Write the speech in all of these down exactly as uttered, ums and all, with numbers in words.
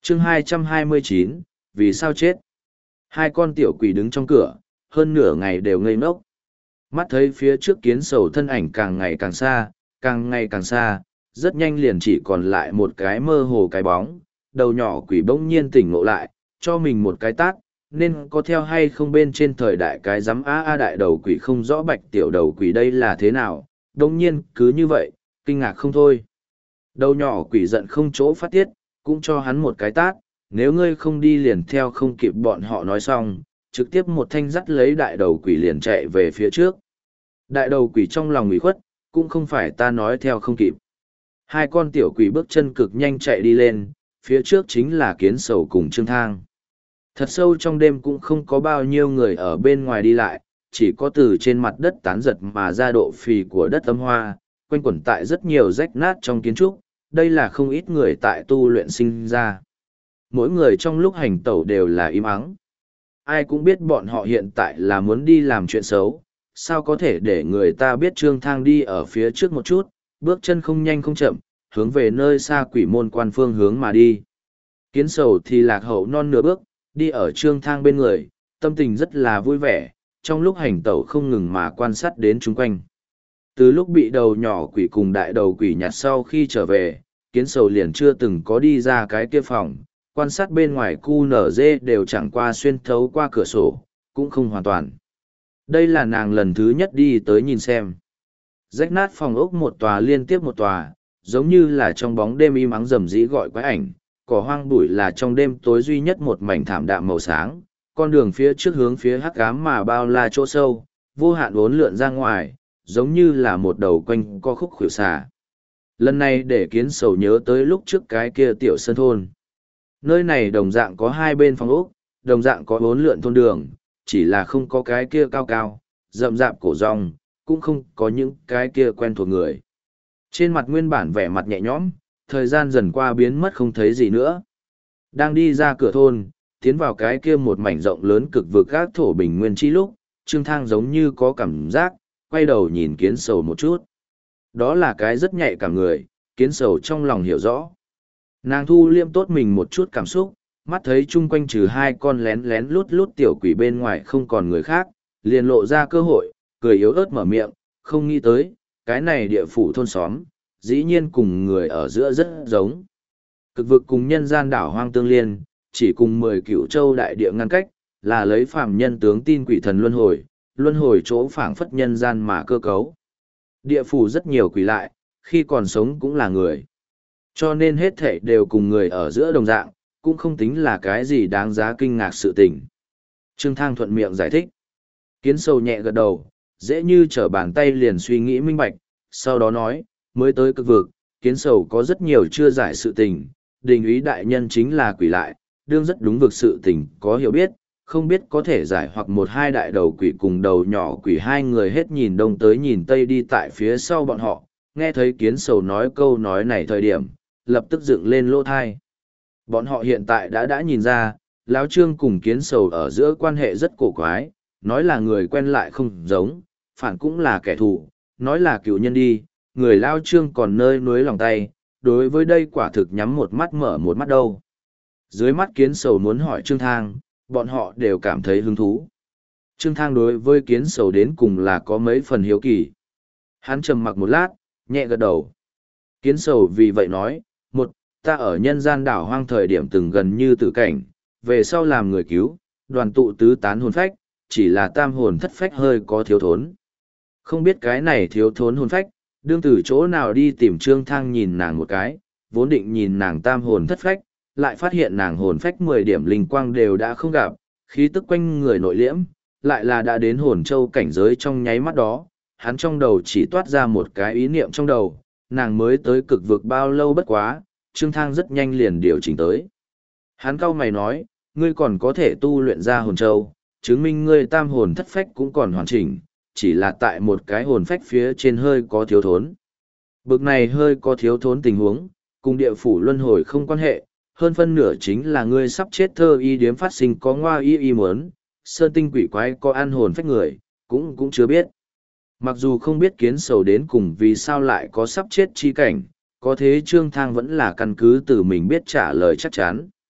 chương hai trăm hai mươi chín, vì sao chết? Hai con tiểu quỷ đứng trong cửa, hơn nửa ngày đều ngây ngốc. Mắt thấy phía trước kiến sầu thân ảnh càng ngày càng xa, càng ngày càng xa, rất nhanh liền chỉ còn lại một cái mơ hồ cái bóng, đầu nhỏ quỷ bỗng nhiên tỉnh ngộ lại, cho mình một cái tát, nên có theo hay không bên trên thời đại cái giám a a đại đầu quỷ không rõ bạch tiểu đầu quỷ đây là thế nào, bỗng nhiên cứ như vậy, kinh ngạc không thôi. Đầu nhỏ quỷ giận không chỗ phát tiết, cũng cho hắn một cái tát, nếu ngươi không đi liền theo không kịp bọn họ nói xong, trực tiếp một thanh dắt lấy đại đầu quỷ liền chạy về phía trước. Đại đầu quỷ trong lòng ủy khuất, cũng không phải ta nói theo không kịp. Hai con tiểu quỷ bước chân cực nhanh chạy đi lên, phía trước chính là kiến sầu cùng Trương Thang. Thật sâu trong đêm cũng không có bao nhiêu người ở bên ngoài đi lại, chỉ có từ trên mặt đất tán giật mà ra độ phì của đất âm hoa, quanh quẩn tại rất nhiều rách nát trong kiến trúc, đây là không ít người tại tu luyện sinh ra. Mỗi người trong lúc hành tẩu đều là im ắng. Ai cũng biết bọn họ hiện tại là muốn đi làm chuyện xấu, sao có thể để người ta biết Trương Thang đi ở phía trước một chút, bước chân không nhanh không chậm, hướng về nơi xa quỷ môn quan phương hướng mà đi. Kiến sầu thì lạc hậu non nửa bước, đi ở Trương Thang bên người, tâm tình rất là vui vẻ, trong lúc hành tẩu không ngừng mà quan sát đến chung quanh. Từ lúc bị đầu nhỏ quỷ cùng đại đầu quỷ nhặt sau khi trở về, kiến sầu liền chưa từng có đi ra cái kia phòng, quan sát bên ngoài cu nở dê đều chẳng qua xuyên thấu qua cửa sổ, cũng không hoàn toàn. Đây là nàng lần thứ nhất đi tới nhìn xem. Rách nát phòng ốc một tòa liên tiếp một tòa, giống như là trong bóng đêm im ắng rầm rĩ gọi quái ảnh, cỏ hoang bụi là trong đêm tối duy nhất một mảnh thảm đạm màu sáng, con đường phía trước hướng phía hắc ám mà bao la chỗ sâu, vô hạn uốn lượn ra ngoài, giống như là một đầu quanh co khúc khuỷu xà. Lần này để kiến sầu nhớ tới lúc trước cái kia tiểu sơn thôn. Nơi này đồng dạng có hai bên phòng ốc, đồng dạng có uốn lượn thôn đường, chỉ là không có cái kia cao cao, rậm rạp cổ rong, cũng không có những cái kia quen thuộc người. Trên mặt nguyên bản vẻ mặt nhẹ nhõm, thời gian dần qua biến mất không thấy gì nữa. Đang đi ra cửa thôn, tiến vào cái kia một mảnh rộng lớn cực vực các thổ bình nguyên chi lúc, Trương Thang giống như có cảm giác, quay đầu nhìn kiến sầu một chút. Đó là cái rất nhạy cảm người, kiến sầu trong lòng hiểu rõ. Nàng thu liêm tốt mình một chút cảm xúc, mắt thấy chung quanh trừ hai con lén lén lút lút tiểu quỷ bên ngoài không còn người khác, liền lộ ra cơ hội, cười yếu ớt mở miệng, không nghĩ tới, cái này địa phủ thôn xóm, dĩ nhiên cùng người ở giữa rất giống. Cực vực cùng nhân gian đảo hoang tương liên, chỉ cùng mười cửu châu đại địa ngăn cách, là lấy phàm nhân tướng tin quỷ thần luân hồi, luân hồi chỗ phảng phất nhân gian mà cơ cấu. Địa phủ rất nhiều quỷ lại, khi còn sống cũng là người. Cho nên hết thảy đều cùng người ở giữa đồng dạng, cũng không tính là cái gì đáng giá kinh ngạc sự tình. Trương Thang thuận miệng giải thích. Kiến sầu nhẹ gật đầu, dễ như trở bàn tay liền suy nghĩ minh bạch, sau đó nói, mới tới cực vực, kiến sầu có rất nhiều chưa giải sự tình, đình úy đại nhân chính là quỷ lại, đương rất đúng vực sự tình, có hiểu biết, không biết có thể giải hoặc một hai đại đầu quỷ cùng đầu nhỏ quỷ hai người hết nhìn đông tới nhìn tây đi tại phía sau bọn họ, nghe thấy kiến sầu nói câu nói này thời điểm, lập tức dựng lên lỗ thai. Bọn họ hiện tại đã đã nhìn ra, Lão Trương cùng kiến sầu ở giữa quan hệ rất cổ quái, nói là người quen lại không giống, phản cũng là kẻ thù, nói là cựu nhân đi, người Lão Trương còn nơi nuối lòng tay, đối với đây quả thực nhắm một mắt mở một mắt đâu. Dưới mắt kiến sầu muốn hỏi Trương Thang, bọn họ đều cảm thấy hứng thú. Trương Thang đối với kiến sầu đến cùng là có mấy phần hiếu kỳ. Hắn trầm mặc một lát, nhẹ gật đầu. Kiến sầu vì vậy nói, một, ta ở nhân gian đảo hoang thời điểm từng gần như tử cảnh, về sau làm người cứu, đoàn tụ tứ tán hồn phách, chỉ là tam hồn thất phách hơi có thiếu thốn. Không biết cái này thiếu thốn hồn phách, đương từ chỗ nào đi tìm Trương Thang nhìn nàng một cái, vốn định nhìn nàng tam hồn thất phách, lại phát hiện nàng hồn phách mười điểm linh quang đều đã không gặp, khí tức quanh người nội liễm, lại là đã đến hồn châu cảnh giới trong nháy mắt đó, hắn trong đầu chỉ toát ra một cái ý niệm trong đầu, nàng mới tới cực vực bao lâu bất quá, Trương Thang rất nhanh liền điều chỉnh tới. Hắn cau mày nói, ngươi còn có thể tu luyện ra hồn châu, chứng minh ngươi tam hồn thất phách cũng còn hoàn chỉnh, chỉ là tại một cái hồn phách phía trên hơi có thiếu thốn. Bực này hơi có thiếu thốn tình huống, cùng địa phủ luân hồi không quan hệ, hơn phân nửa chính là ngươi sắp chết thơ y điếm phát sinh có ngoa y y muốn, sơn tinh quỷ quái có ăn hồn phách người, cũng cũng chưa biết. Mặc dù không biết kiến sầu đến cùng vì sao lại có sắp chết chi cảnh, có thế Trương Thang vẫn là căn cứ từ mình biết trả lời chắc chắn.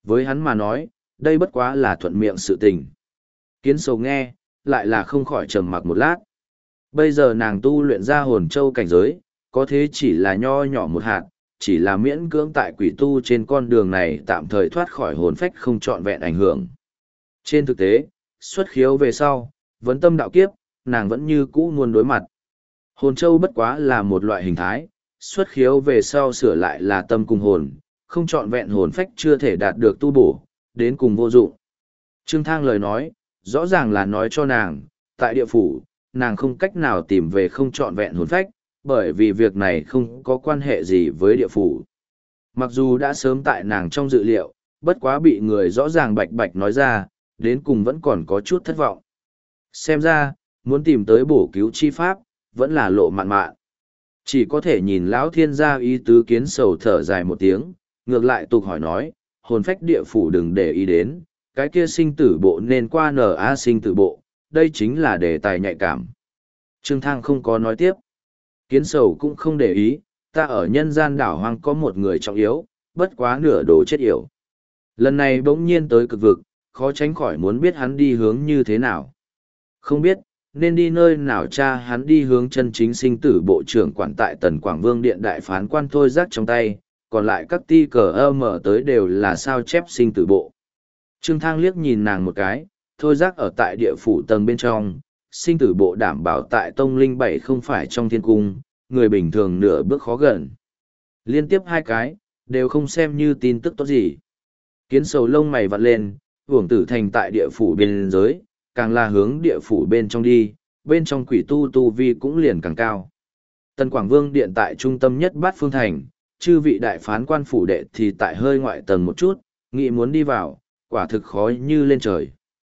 Với hắn mà nói, đây bất quá là thuận miệng sự tình. Kiến sầu nghe, lại là không khỏi trầm mặc một lát. Bây giờ nàng tu luyện ra hồn châu cảnh giới, có thế chỉ là nho nhỏ một hạt, chỉ là miễn cưỡng tại quỷ tu trên con đường này tạm thời thoát khỏi hồn phách không trọn vẹn ảnh hưởng. Trên thực tế, xuất khiếu về sau, vấn tâm đạo kiếp, nàng vẫn như cũ muốn đối mặt. Hồn châu bất quá là một loại hình thái, xuất khiếu về sau sửa lại là tâm cùng hồn, không trọn vẹn hồn phách chưa thể đạt được tu bổ, đến cùng vô dụng. Trương Thang lời nói, rõ ràng là nói cho nàng, tại địa phủ, nàng không cách nào tìm về không trọn vẹn hồn phách, bởi vì việc này không có quan hệ gì với địa phủ. Mặc dù đã sớm tại nàng trong dự liệu, bất quá bị người rõ ràng bạch bạch nói ra, đến cùng vẫn còn có chút thất vọng. Xem ra, muốn tìm tới bổ cứu chi pháp, vẫn là lộ mạn mạn. Chỉ có thể nhìn lão thiên gia ý tứ kiến sầu thở dài một tiếng, ngược lại tục hỏi nói, hồn phách địa phủ đừng để ý đến, cái kia sinh tử bộ nên qua nở a sinh tử bộ, đây chính là đề tài nhạy cảm. Trương Thang không có nói tiếp. Kiến sầu cũng không để ý, ta ở nhân gian đảo hoang có một người trọng yếu, bất quá nửa đồ chết yểu. Lần này bỗng nhiên tới cực vực, khó tránh khỏi muốn biết hắn đi hướng như thế nào. Không biết, nên đi nơi nào cha hắn đi hướng chân chính sinh tử bộ trưởng quản tại Tần Quảng Vương Điện đại phán quan thôi rắc trong tay, còn lại các ti cờ ơ mở tới đều là sao chép sinh tử bộ. Trương Thang liếc nhìn nàng một cái, thôi rắc ở tại địa phủ tầng bên trong, sinh tử bộ đảm bảo tại tông linh bảy không phải trong thiên cung, người bình thường nửa bước khó gần. Liên tiếp hai cái, đều không xem như tin tức tốt gì. Kiến sầu lông mày vặn lên, hưởng tử thành tại địa phủ biên giới, càng là hướng địa phủ bên trong đi, bên trong quỷ tu tu vi cũng liền càng cao. Tần Quảng Vương Điện tại trung tâm nhất bát phương thành, chư vị đại phán quan phủ đệ thì tại hơi ngoại tầng một chút, nghĩ muốn đi vào, quả thực khó như lên trời.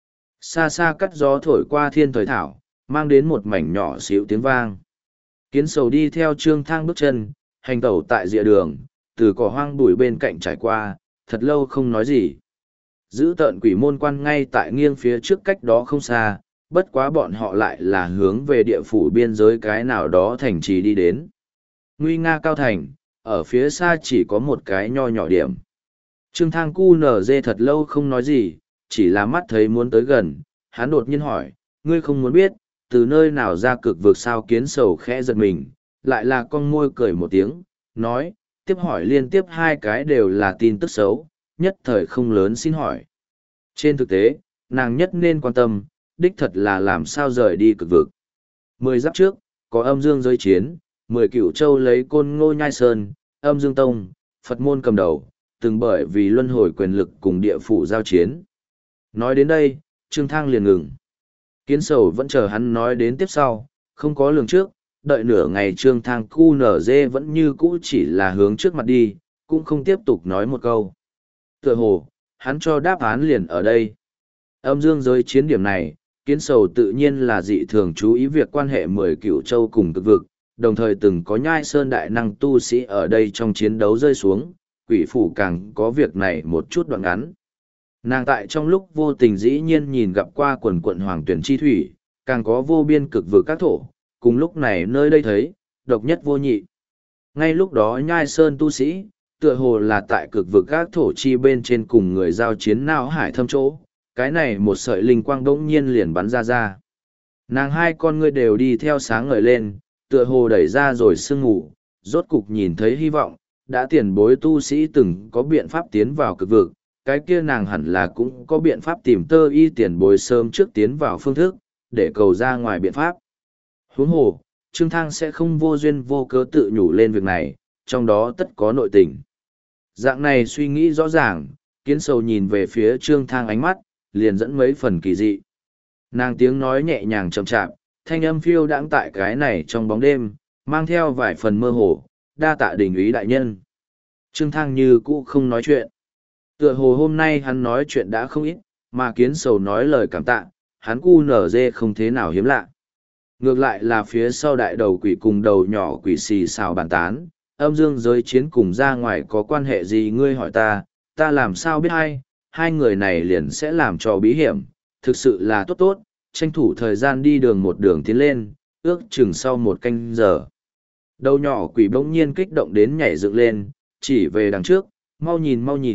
Xa xa cắt gió thổi qua thiên thời thảo, mang đến một mảnh nhỏ xíu tiếng vang. Kiến sầu đi theo Trương Thang bước chân, hành tẩu tại rìa đường, từ cỏ hoang bụi bên cạnh trải qua, thật lâu không nói gì. Giữ tợn quỷ môn quan ngay tại nghiêng phía trước cách đó không xa, bất quá bọn họ lại là hướng về địa phủ biên giới cái nào đó thành trì đi đến. Nguy nga cao thành, ở phía xa chỉ có một cái nho nhỏ điểm. Trương Thang cu nở dê thật lâu không nói gì, chỉ là mắt thấy muốn tới gần, hắn đột nhiên hỏi, ngươi không muốn biết, từ nơi nào ra cực vực sao kiến sầu khẽ giật mình, lại là con môi cười một tiếng, nói, tiếp hỏi liên tiếp hai cái đều là tin tức xấu, nhất thời không lớn xin hỏi. Trên thực tế, nàng nhất nên quan tâm, đích thật là làm sao rời đi cực vực. Mười giáp trước, có âm dương giới chiến, mười cửu châu lấy côn ngô nhai sơn, âm dương tông, Phật môn cầm đầu, từng bởi vì luân hồi quyền lực cùng địa phủ giao chiến. Nói đến đây, Trương Thang liền ngừng. Kiến sầu vẫn chờ hắn nói đến tiếp sau, không có lường trước, đợi nửa ngày Trương Thang cu nở dê vẫn như cũ chỉ là hướng trước mặt đi, cũng không tiếp tục nói một câu. Tựa hồ, hắn cho đáp án liền ở đây. Âm dương giới chiến điểm này, kiến sầu tự nhiên là dị thường chú ý việc quan hệ mười cửu châu cùng cực vực, đồng thời từng có nhai sơn đại năng tu sĩ ở đây trong chiến đấu rơi xuống, quỷ phủ càng có việc này một chút đoạn ngắn. Nàng tại trong lúc vô tình dĩ nhiên nhìn gặp qua quần quận hoàng tuyển chi thủy, càng có vô biên cực vực các thổ, cùng lúc này nơi đây thấy, độc nhất vô nhị. Ngay lúc đó nhai sơn tu sĩ, tựa hồ là tại cực vực các thổ chi bên trên cùng người giao chiến nào hải thâm chỗ, cái này một sợi linh quang đỗng nhiên liền bắn ra ra. Nàng hai con ngươi đều đi theo sáng ngời lên, tựa hồ đẩy ra rồi sương ngủ, rốt cục nhìn thấy hy vọng, đã tiền bối tu sĩ từng có biện pháp tiến vào cực vực, cái kia nàng hẳn là cũng có biện pháp tìm tơ y tiền bối sớm trước tiến vào phương thức, để cầu ra ngoài biện pháp. Huống hồ, Trương Thang sẽ không vô duyên vô cớ tự nhủ lên việc này, trong đó tất có nội tình. Dạng này suy nghĩ rõ ràng, kiến sầu nhìn về phía Trương Thang ánh mắt, liền dẫn mấy phần kỳ dị. Nàng tiếng nói nhẹ nhàng chậm chạp, thanh âm phiêu đãng tại cái này trong bóng đêm, mang theo vài phần mơ hồ, đa tạ đình úy đại nhân. Trương Thang như cũ không nói chuyện. Tựa hồ hôm nay hắn nói chuyện đã không ít, mà kiến sầu nói lời cảm tạ, hắn cu nở dê không thế nào hiếm lạ. Ngược lại là phía sau đại đầu quỷ cùng đầu nhỏ quỷ xì xào bàn tán, âm dương giới chiến cùng ra ngoài có quan hệ gì ngươi hỏi ta, ta làm sao biết hay, hai người này liền sẽ làm cho bí hiểm, thực sự là tốt tốt, tranh thủ thời gian đi đường một đường tiến lên, ước chừng sau một canh giờ. Đầu nhỏ quỷ bỗng nhiên kích động đến nhảy dựng lên, chỉ về đằng trước, mau nhìn mau nhìn,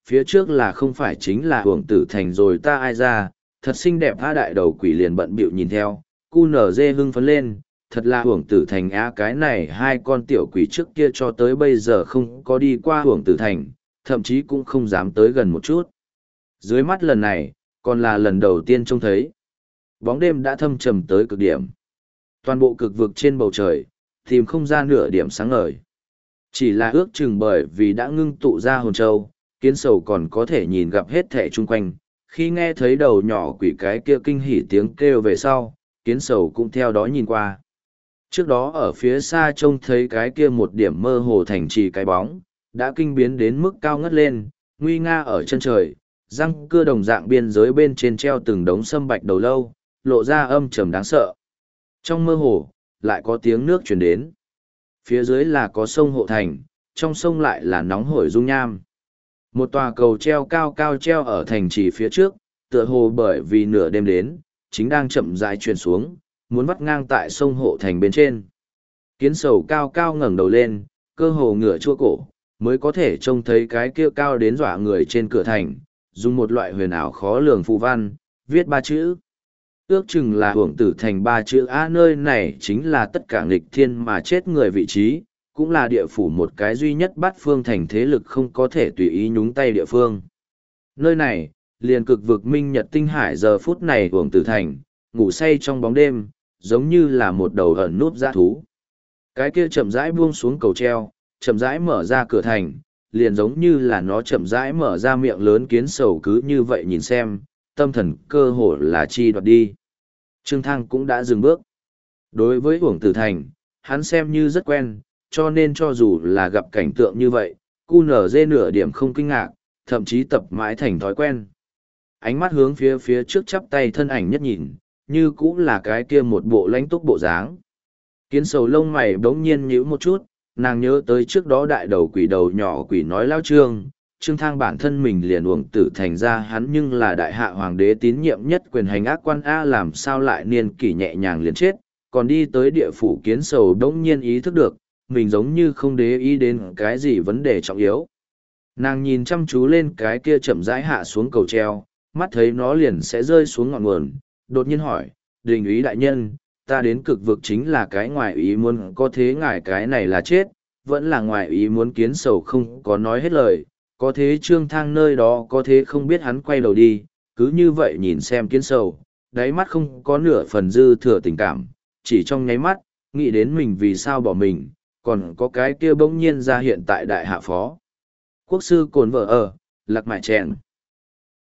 phía trước là không phải chính là hưởng tử thành rồi ta ai ra, thật xinh đẹp tha đại đầu quỷ liền bận bịu nhìn theo, cu nở dê hưng phấn lên, thật là hưởng tử thành á cái này hai con tiểu quỷ trước kia cho tới bây giờ không có đi qua hưởng tử thành, thậm chí cũng không dám tới gần một chút. Dưới mắt lần này, còn là lần đầu tiên trông thấy. Bóng đêm đã thâm trầm tới cực điểm. Toàn bộ cực vực trên bầu trời, tìm không ra nửa điểm sáng ngời. Chỉ là ước chừng bởi vì đã ngưng tụ ra hồn châu, kiến sầu còn có thể nhìn gặp hết thẻ chung quanh. Khi nghe thấy đầu nhỏ quỷ cái kia kinh hỉ tiếng kêu về sau, kiến sầu cũng theo đó nhìn qua. Trước đó ở phía xa trông thấy cái kia một điểm mơ hồ thành trì cái bóng, đã kinh biến đến mức cao ngất lên, nguy nga ở chân trời, răng cưa đồng dạng biên giới bên trên treo từng đống sâm bạch đầu lâu, lộ ra âm trầm đáng sợ. Trong mơ hồ, lại có tiếng nước truyền đến. Phía dưới là có sông Hộ Thành, trong sông lại là nóng hổi dung nham. Một tòa cầu treo cao cao treo ở thành trì phía trước, tựa hồ bởi vì nửa đêm đến, chính đang chậm rãi truyền xuống, muốn vắt ngang tại sông Hộ Thành bên trên. Kiến sầu cao cao ngẩng đầu lên, cơ hồ ngửa chua cổ, mới có thể trông thấy cái kia cao đến dọa người trên cửa thành, dùng một loại huyền ảo khó lường phù văn, viết ba chữ. Ước chừng là hưởng tử thành ba chữ A, nơi này chính là tất cả nghịch thiên mà chết người vị trí, cũng là địa phủ một cái duy nhất bát phương thành thế lực không có thể tùy ý nhúng tay địa phương. Nơi này, liền cực vực minh nhật tinh hải giờ phút này hưởng tử thành, ngủ say trong bóng đêm, giống như là một đầu ẩn núp dã thú. Cái kia chậm rãi buông xuống cầu treo, chậm rãi mở ra cửa thành, liền giống như là nó chậm rãi mở ra miệng lớn. Kiến sầu cứ như vậy nhìn xem, tâm thần cơ hồ là chi đoạt đi. Trương Thăng cũng đã dừng bước. Đối với Uổng Tử Thành, hắn xem như rất quen, cho nên cho dù là gặp cảnh tượng như vậy, cu nở dê nửa điểm không kinh ngạc, thậm chí tập mãi thành thói quen. Ánh mắt hướng phía phía trước chắp tay thân ảnh nhất nhìn, như cũng là cái kia một bộ lãnh túc bộ dáng. Kiến sầu lông mày bỗng nhiên nhíu một chút, nàng nhớ tới trước đó đại đầu quỷ đầu nhỏ quỷ nói lao Trương, Trương Thang bản thân mình liền Uổng Tử Thành ra hắn nhưng là đại hạ hoàng đế tín nhiệm nhất quyền hành ác quan A, làm sao lại niên kỷ nhẹ nhàng liền chết, còn đi tới địa phủ. Kiến sầu đống nhiên ý thức được, mình giống như không để ý đến cái gì vấn đề trọng yếu. Nàng nhìn chăm chú lên cái kia chậm rãi hạ xuống cầu treo, mắt thấy nó liền sẽ rơi xuống ngọn nguồn, đột nhiên hỏi, đình úy đại nhân, ta đến cực vực chính là cái ngoài ý muốn, có thế ngài cái này là chết, vẫn là ngoài ý muốn. Kiến sầu không có nói hết lời, có thế Trương Thang nơi đó có thế không biết hắn quay đầu đi, cứ như vậy nhìn xem kiến sầu, đáy mắt không có nửa phần dư thừa tình cảm, chỉ trong nháy mắt, nghĩ đến mình vì sao bỏ mình, còn có cái kia bỗng nhiên ra hiện tại đại hạ phó. Quốc sư cồn vợ ở, lạc mại chèn.